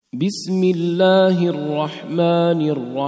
بسم الله الرحمن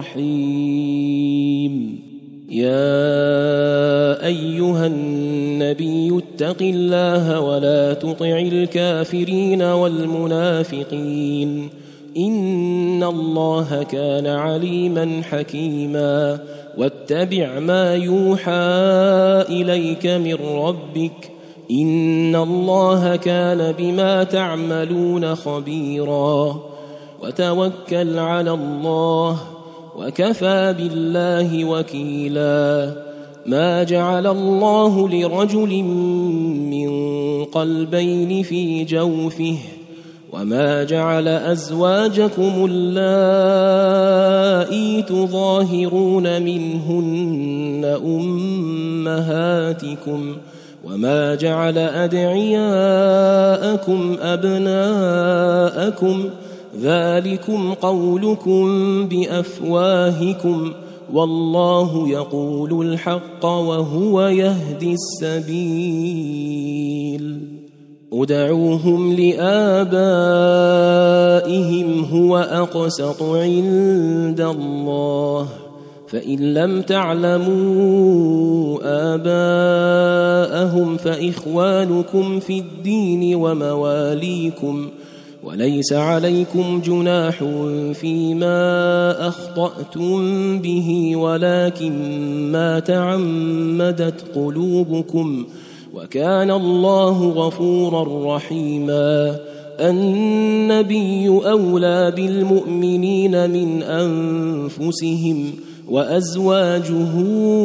الرحيم. يا أيها النبي اتق الله ولا تطع الكافرين والمنافقين إن الله كان عليما حكيما. واتبع ما يوحى إليك من ربك إن الله كان بما تعملون خبيرا. وتوكل على الله وكفى بالله وكيلا. ما جعل الله لرجل من قلبين في جوفه وما جعل أزواجكم اللائي تظاهرون منهن أمهاتكم وما جعل أدعياءكم أبناءكم ذلكم قولكم بأفواهكم والله يقول الحق وهو يهدي السبيل. ادعوهم لآبائهم هو أقسط عند الله فإن لم تعلموا آباءهم فإخوانكم في الدين ومواليكم وليس عليكم جناح فيما أخطأتم به ولكن ما تعمدت قلوبكم وكان الله غفورا رحيما. النبي أولى بالمؤمنين من أنفسهم وأزواجه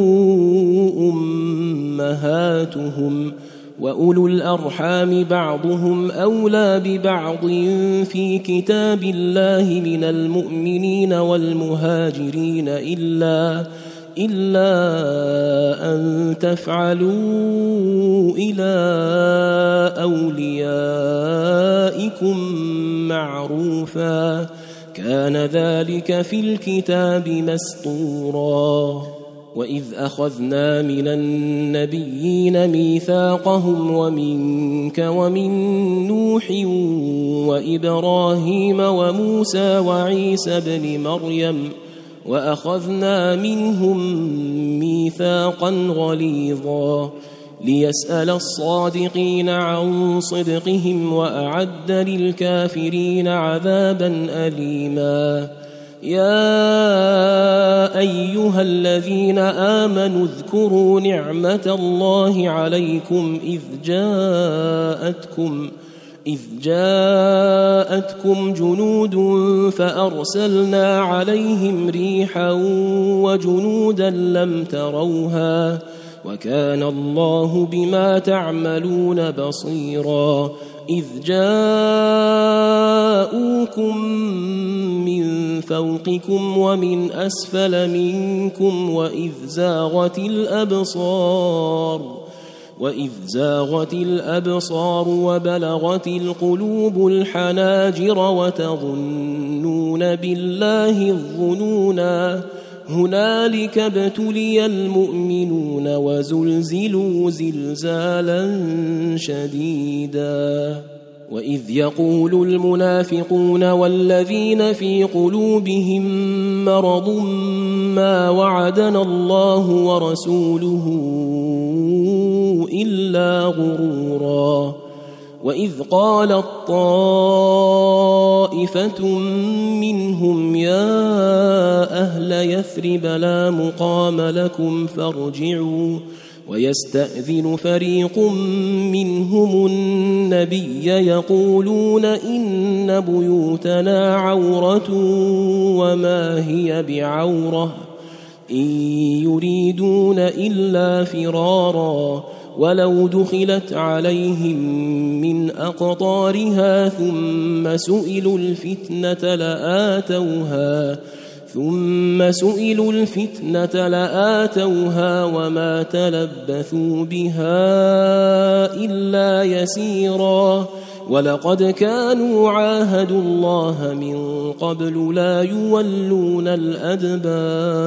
أمهاتهم وأولو الأرحام بعضهم أولى ببعض في كتاب الله من المؤمنين والمهاجرين إلا أن تفعلوا إلى أوليائكم معروفا كان ذلك في الكتاب مسطورا. وإذ أخذنا من النبيين ميثاقهم ومنك ومن نوح وإبراهيم وموسى وعيسى بن مريم وأخذنا منهم ميثاقا غليظا ليسأل الصادقين عن صدقهم وأعد للكافرين عذابا أليما. يا أيها الذين آمنوا اذكروا نعمة الله عليكم إذ جاءتكم جنود فأرسلنا عليهم ريحا وجنودا لم تروها وكان الله بما تعملون بصيرا. إذ جاءوكم من فوقكم ومن أسفل منكم وإذ زاغت الأبصار وبلغت القلوب الحناجر وتظنون بالله الظنونا هنالك ابتلي المؤمنون وزلزلوا زلزالا شديدا. وإذ يقول المنافقون والذين في قلوبهم مرض ما وعدنا الله ورسوله إلا غرورا. وإذ قالت طائفة منهم يا أهل يثرب لا مقام لكم فارجعوا ويستأذن فريق منهم النبي يقولون إن بيوتنا عورة وما هي بعورة إن يريدون إلا فرارا ولو دخلت عليهم من أقطارها ثم سئلوا الفتنة لآتوها وما تلبثوا بها إلا يسيرا. ولقد كانوا عاهدوا الله من قبل لا يولون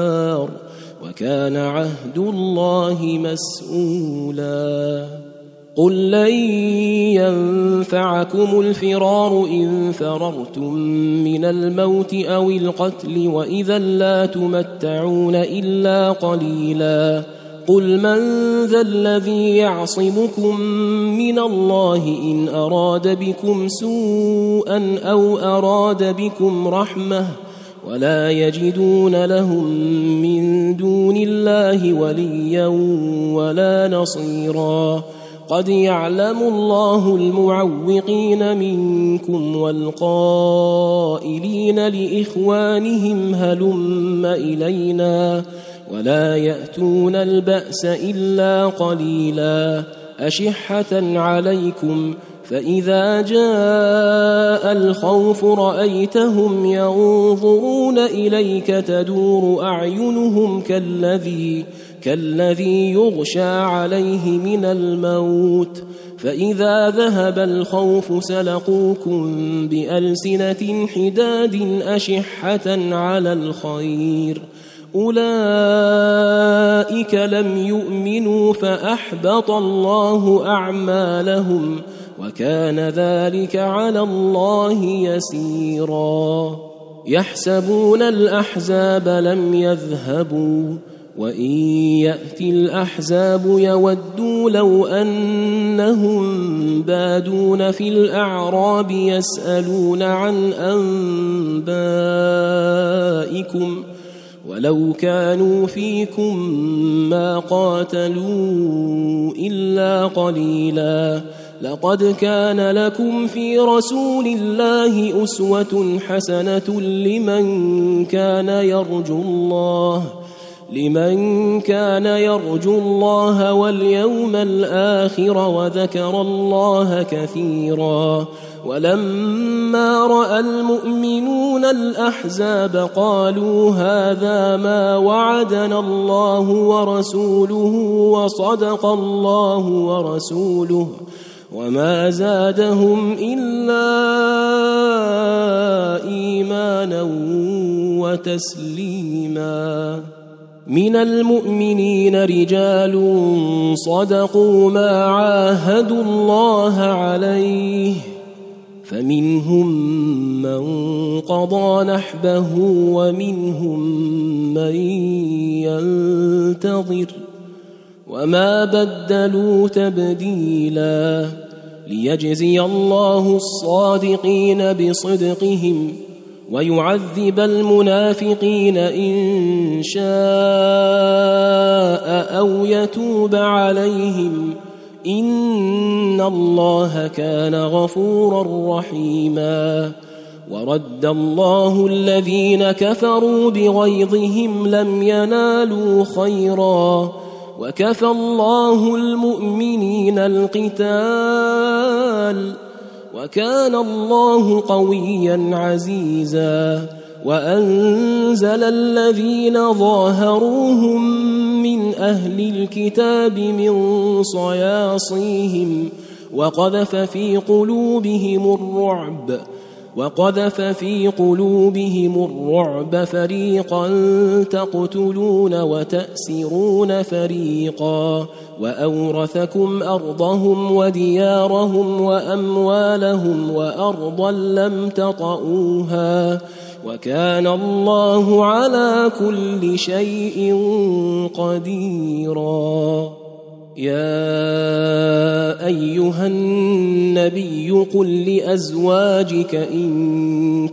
الأدبار وكان عهد الله مسؤولا. قل لن ينفعكم الفرار إن فررتم من الموت أو القتل وإذا لا تمتعون إلا قليلا قل من ذا الذي يعصمكم من الله إن أراد بكم سوءا أو أراد بكم رحمة ولا يجدون لهم من دون الله وليا ولا نصيرا قد يعلم الله المعوقين منكم والقائلين لإخوانهم هلم إلينا ولا يأتون البأس إلا قليلا أشحة عليكم فإذا جاء الخوف رأيتهم ينظرون إليك تدور أعينهم كالذي يغشى عليه من الموت فإذا ذهب الخوف سلقوكم بألسنة حداد أشحة على الخير أولئك لم يؤمنوا فأحبط الله أعمالهم وكان ذلك على الله يسيرا يحسبون الأحزاب لم يذهبوا وإن يأتي الأحزاب يودوا لو أنهم بادون في الأعراب يسألون عن أنبائكم ولو كانوا فيكم ما قاتلوا إلا قليلا لقد كان لكم في رسول الله أسوة حسنة لمن كان يرجو الله واليوم الآخر وذكر الله كثيرا ولما رأى المؤمنون الأحزاب قالوا هذا ما وعدنا الله ورسوله وصدق الله ورسوله وما زادهم إلا إيمانا وتسليما من المؤمنين رجال صدقوا ما عاهدوا الله عليه فمنهم من قضى نحبه ومنهم من ينتظر وما بدلوا تبديلا ليجزي الله الصادقين بصدقهم ويعذب المنافقين إن شاء أو يتوب عليهم إن الله كان غفورا رحيما ورد الله الذين كفروا بغيظهم لم ينالوا خيرا وكفى الله المؤمنين القتال وكان الله قويا عزيزا وأنزل الذين ظاهروهم من أهل الكتاب من صياصيهم وقذف في قلوبهم الرعب فريقا تقتلون وتأسرون فريقا وأورثكم أرضهم وديارهم وأموالهم وأرضا لم تطئوها وكان الله على كل شيء قديرا يا أيها النبي قل لأزواجك إن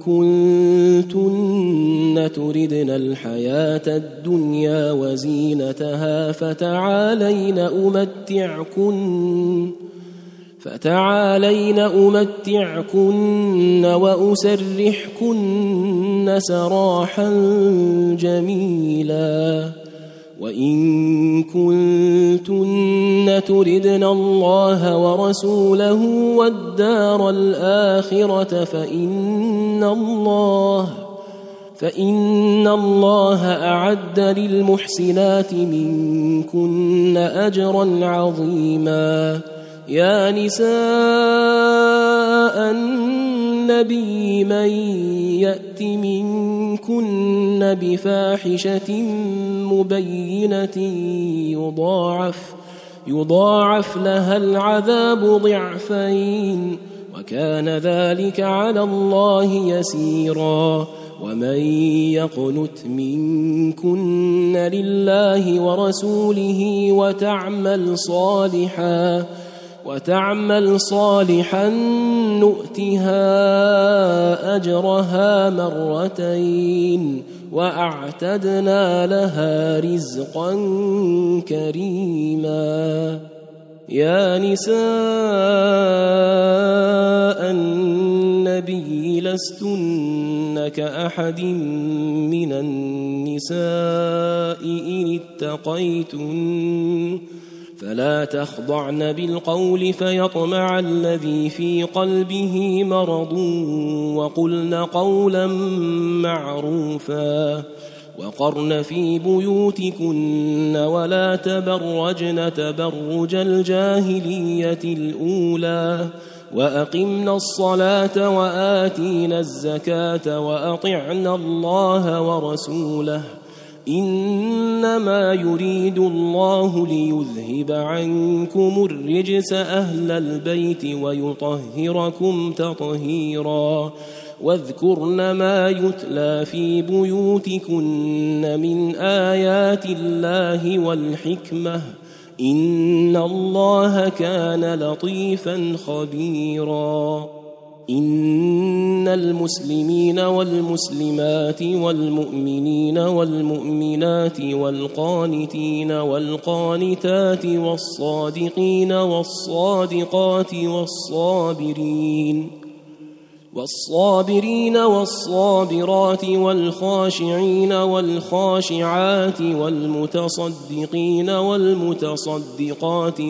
كنتن تردن الحياة الدنيا وزينتها فتعالين أمتعكن وأسرحكن سراحا جميلا وإن كنتن تردن الله ورسوله والدار الآخرة فإن الله أعد للمحسنات منكن أجرا عظيما يا نساء النبي من يأت منكن يضاعف لها العذاب ضعفين وكان ذلك على الله يسيرا. ومن يقنت منكن لله ورسوله وتعمل صالحا نؤتها أجرها مرتين وأعتدنا لها رزقا كريما. يا نساء النبي لستن كأحد من النساء إن اتقيتن فلا تخضعن بالقول فيطمع الذي في قلبه مرض وقلن قولا معروفا. وقرن في بيوتكن ولا تبرجن تبرج الجاهلية الأولى وأقمنا الصلاة وآتينا الزكاة وأطعنا الله ورسوله إنما يريد الله ليذهب عنكم الرجس أهل البيت ويطهركم تطهيرا. واذكرن ما يتلى في بيوتكن من آيات الله والحكمة إن الله كان لطيفا خبيرا. إن المسلمين والمسلمات والمؤمنين والمؤمنات والقانتين والقانتات والصادقين والصادقات والصابرين والصابرات والخاشعين والخاشعات والمتصدقين والمتصدقات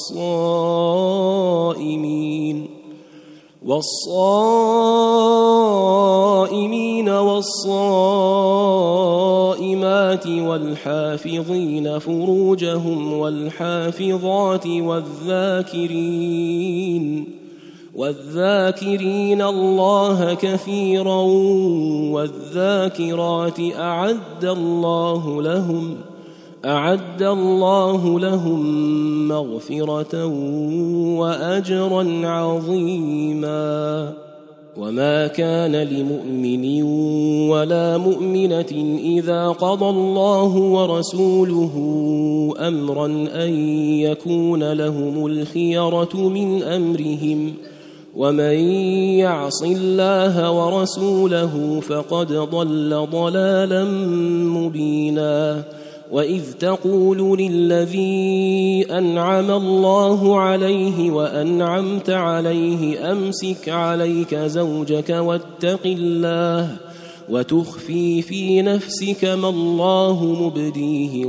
والصائمين والصائمات والحافظين فروجهم والحافظات والذاكرين الله كثيرا والذاكرات أعد الله لهم مغفرة وأجرا عظيما. وما كان لمؤمن ولا مؤمنة إذا قضى الله ورسوله أمرا أن يكون لهم الخيرة من أمرهم ومن يعص الله ورسوله فقد ضل ضلالا مبينا. وإذ تقول للذي أنعم الله عليه وأنعمت عليه أمسك عليك زوجك واتق الله وتخفي في نفسك ما الله مبديه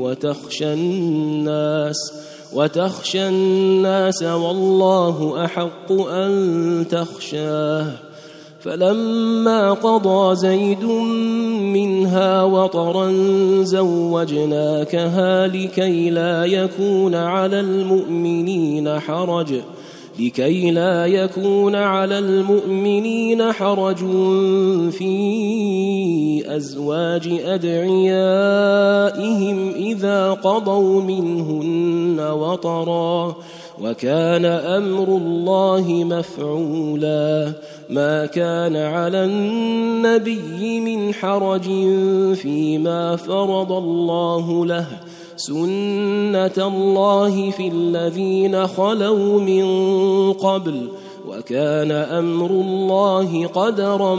وتخشى الناس والله أحق أن تخشاه. فلما قضى زيد منها وطرا زوجناكها لكي لا يكون على المؤمنين حرج في أزواج أدعيائهم إذا قضوا منهن وطرا وكان أمر الله مفعولا. ما كان على النبي من حرج فيما فرض الله له سنة الله في الذين خلوا من قبل وكان أمر الله قدرا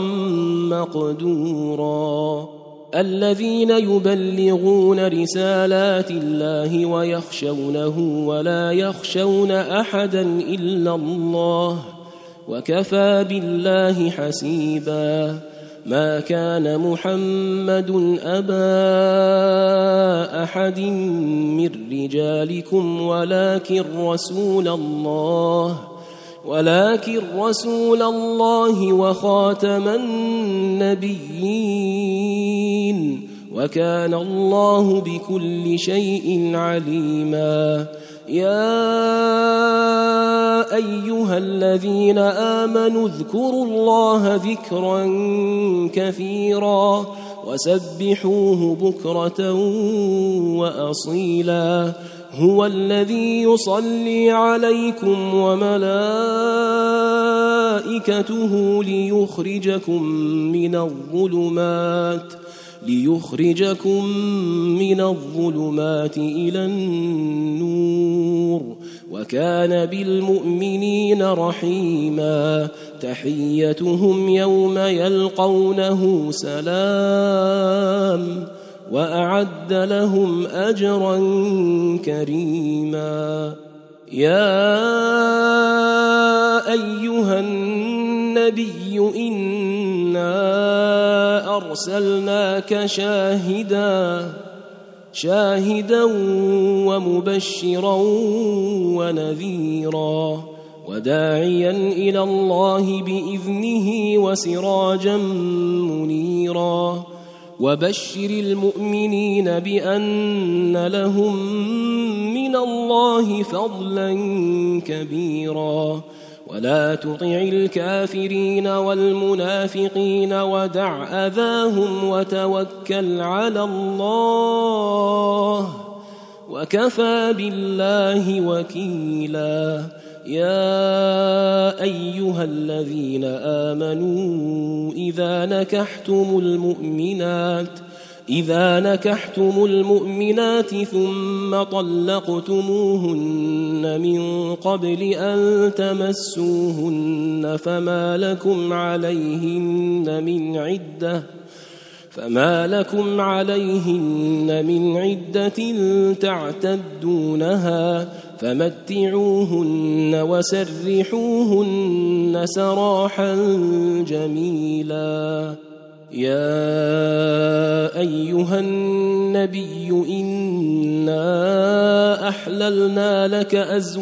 مقدورا. الذين يبلغون رسالات الله ويخشونه ولا يخشون أحدا إلا الله وكفى بالله حسيبا. ما كان محمد أبا أحد من رجالكم ولكن رسول الله وخاتم النبيين وكان الله بكل شيء عليما. يا أيها الذين آمنوا اذكروا الله ذكرا كثيرا وسبحوه بكرة وأصيلا. هو الذي يصلي عليكم وملائكته ليخرجكم من الظلمات إلى النور، وكان بالمؤمنين رحيما. تحيتهم يوم يلقونه سلام، وأعد لهم أجرا كريما. يا أيها النبي إنا أرسلناك شاهدا ومبشرا ونذيرا وداعيا إلى الله بإذنه وسراجا منيرا. وبشر المؤمنين بأن لهم من الله فضلا كبيرا. ولا تطع الكافرين والمنافقين ودع أذاهم وتوكل على الله، وكفى بالله وكيلا. يا أيها الذين آمنوا إذا نكحتم المؤمنات ثم طلقتموهن من قبل أن تمسوهن فما لكم عليهن من عدة تعتدونها فمتعوهن وسرحوهن سراحا جميلا. يا أيها النبي إنا أحللنا لك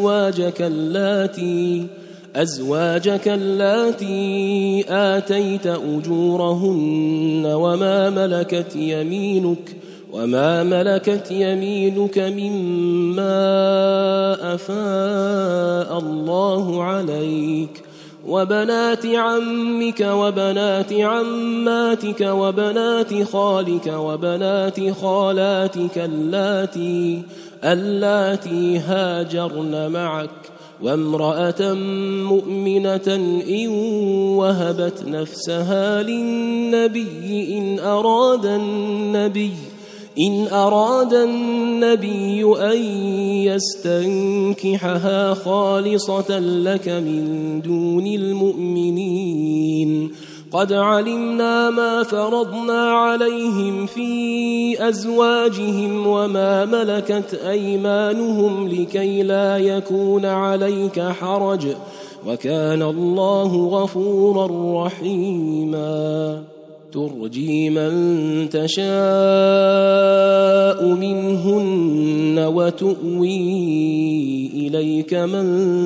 أزواجك اللاتي آتيت أجورهن وما ملكت يمينك مما أفاء الله عليك، وبنات عمك وبنات عماتك وبنات خالك وبنات خالاتك اللاتي هاجرن معك، وامرأة مؤمنة إن وهبت نفسها للنبي إن أراد النبي أن يستنكحها خالصة لك من دون المؤمنين. قد علمنا ما فرضنا عليهم في أزواجهم وما ملكت أيمانهم لكي لا يكون عليك حرج، وكان الله غفورا رحيما. ترجي من تشاء منهن وتؤوي إليك من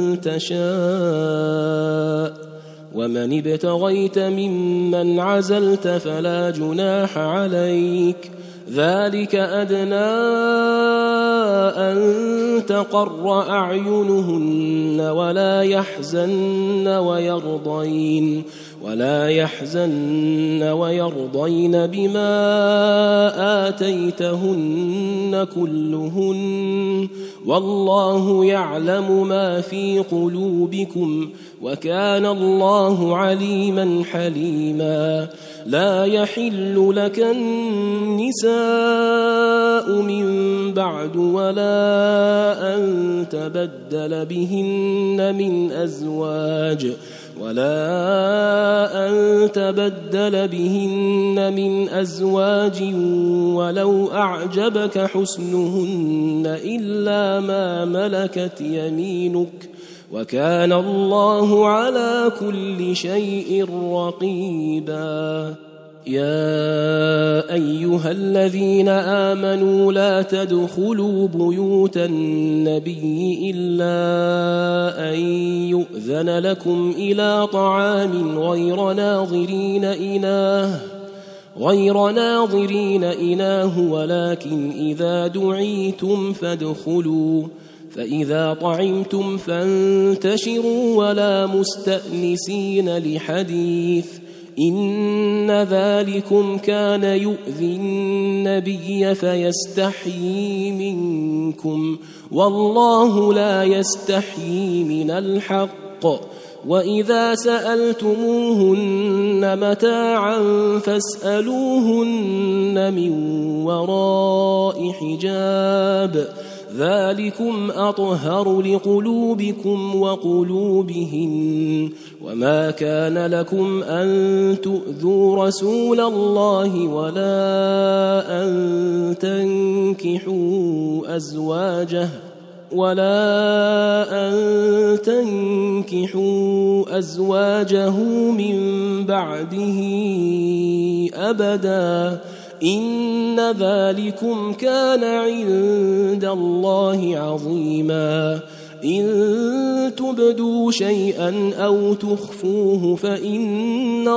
تشاء، ومن ابتغيت ممن عزلت فلا جناح عليك، ذلك أدنى أن تقر أعينهن ولا يحزن ويرضين بما آتيتهن كلهن، والله يعلم ما في قلوبكم، وكان الله عليما حليما. لا يحل لك النساء من بعد ولا أن تبدل بهن من أزواج ولو أعجبك حسنهن إلا ما ملكت يمينك، وكان الله على كل شيء رقيبا. يا أيها الذين آمنوا لا تدخلوا بيوت النبي إلا أن يؤذن لكم إلى طعام غير ناظرين إناه، ولكن إذا دعيتم فادخلوا، فإذا طعمتم فانتشروا ولا مستأنسين لحديث، إن ذلكم كان يؤذي النبي فيستحيي منكم والله لا يستحيي من الحق وإذا سألتموهن متاعا فاسألوهن من وراء حجاب ذلكم أطهر لقلوبكم وقلوبهن وما كان لكم أن تؤذوا رسول الله ولا أن تنكحوا أزواجه من بعده أبدا إن ذلكم كان عند الله عظيما إن تبدوا شيئا أو تخفوه فإن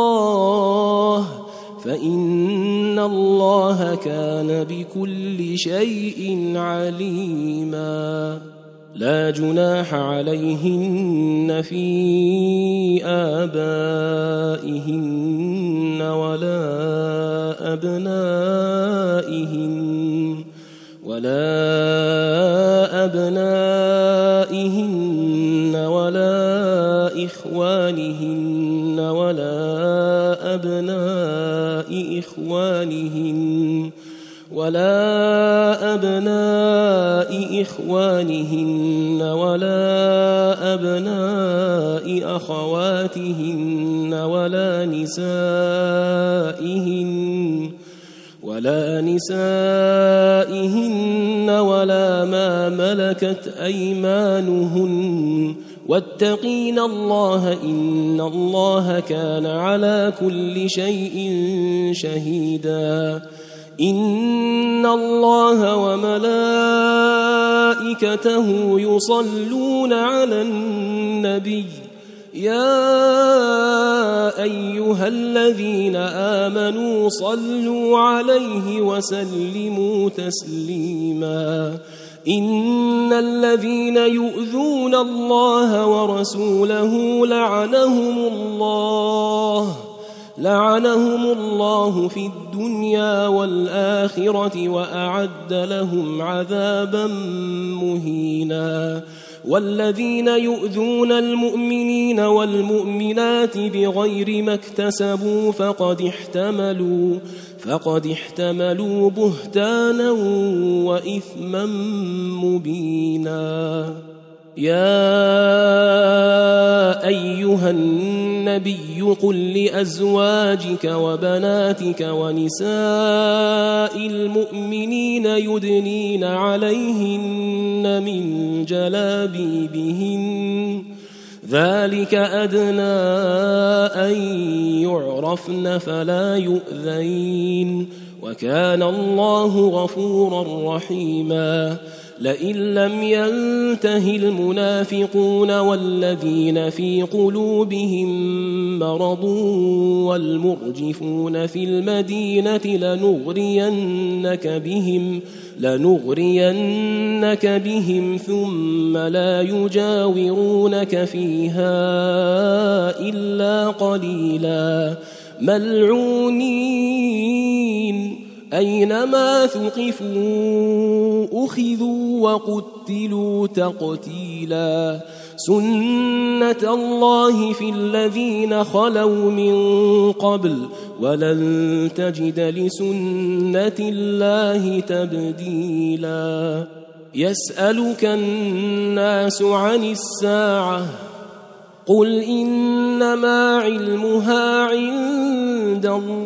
الله كان بكل شيء عليما لا جناح عليهن في آبائهن ولا أبنائهن ولا إخوانهن ولا أبناء إخوانهن ولا أبناء أخواتهن ولا نسائهن ولا ما ملكت أيمانهن واتقين الله إن الله كان على كل شيء شهيدا إن الله وملائكته يصلون على النبي يا أيها الذين آمنوا صلوا عليه وسلموا تسليما إن الذين يؤذون الله ورسوله لعنهم الله في الدنيا والآخرة وأعد لهم عذابا مهينا والذين يؤذون المؤمنين والمؤمنات بغير ما اكتسبوا فقد احتملوا بهتانا وإثما مبينا يا أيها النبي قل لأزواجك وبناتك ونساء المؤمنين يدنين عليهن من جلابيبهن ذلك أدنى أن يعرفن فلا يؤذين وكان الله غفورا رحيما لئن لم ينته المنافقون والذين في قلوبهم مرض والمرجفون في المدينة لنغرينك بهم ثم لا يجاورونك فيها إلا قليلا ملعونين أينما ثقفوا أخذوا وقتلوا تقتيلا سنة الله في الذين خلوا من قبل ولن تجد لسنة الله تبديلا يسألك الناس عن الساعة قل إنما علمها عند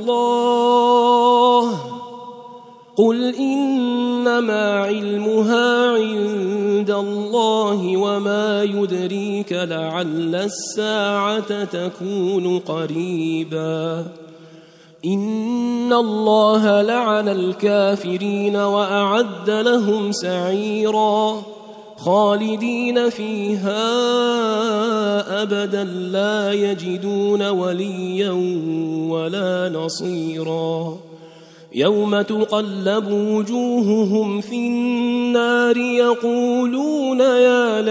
الله وما يدريك لعل الساعة تكون قريبا إن الله لعن الكافرين وأعد لهم سعيرا خالدين فيها أبدا لا يجدون وليا ولا نصيرا يوم تقلب وجوههم في النار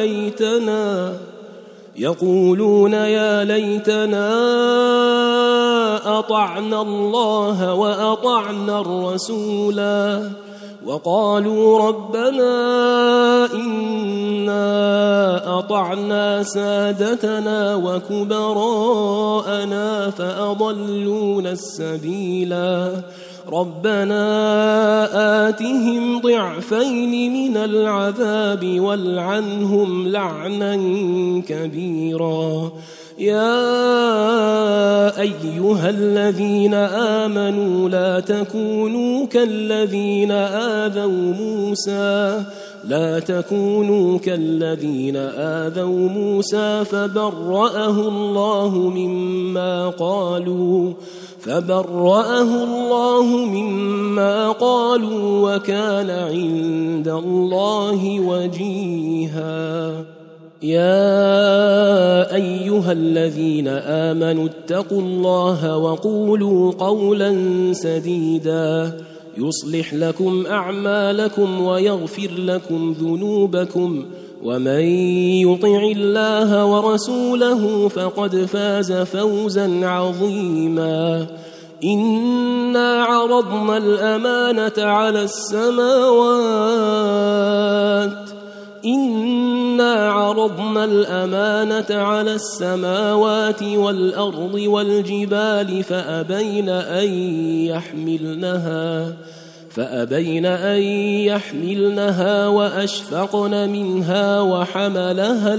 يقولون يا ليتنا أطعنا الله وأطعنا الرسولا وقالوا ربنا إنا أطعنا سادتنا وكبراءنا فأضلونا السبيلا ربنا آتهم ضعفين من العذاب والعنهم لعنا كبيرا يا أيها الذين آمنوا لا تكونوا كالذين آذوا موسى فبرأه الله مما قالوا وكان عند الله وجيها يا أيها الذين آمنوا اتقوا الله وقولوا قولا سديدا يصلح لكم أعمالكم ويغفر لكم ذنوبكم ومن يطع الله ورسوله فقد فاز فوزا عظيما إنا عرضنا الأمانة على السماوات والأرض والجبال فأبين أن يحملنها وأشفقن منها وحملها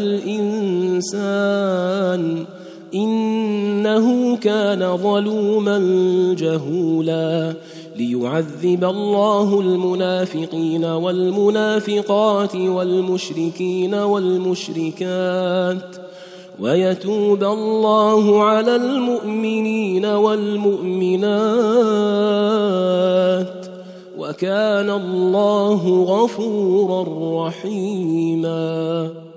الإنسان إنه كان ظلوما جهولا ليعذب الله المنافقين والمنافقات والمشركين والمشركات ويتوب الله على المؤمنين والمؤمنات وكان الله غفورا رحيما.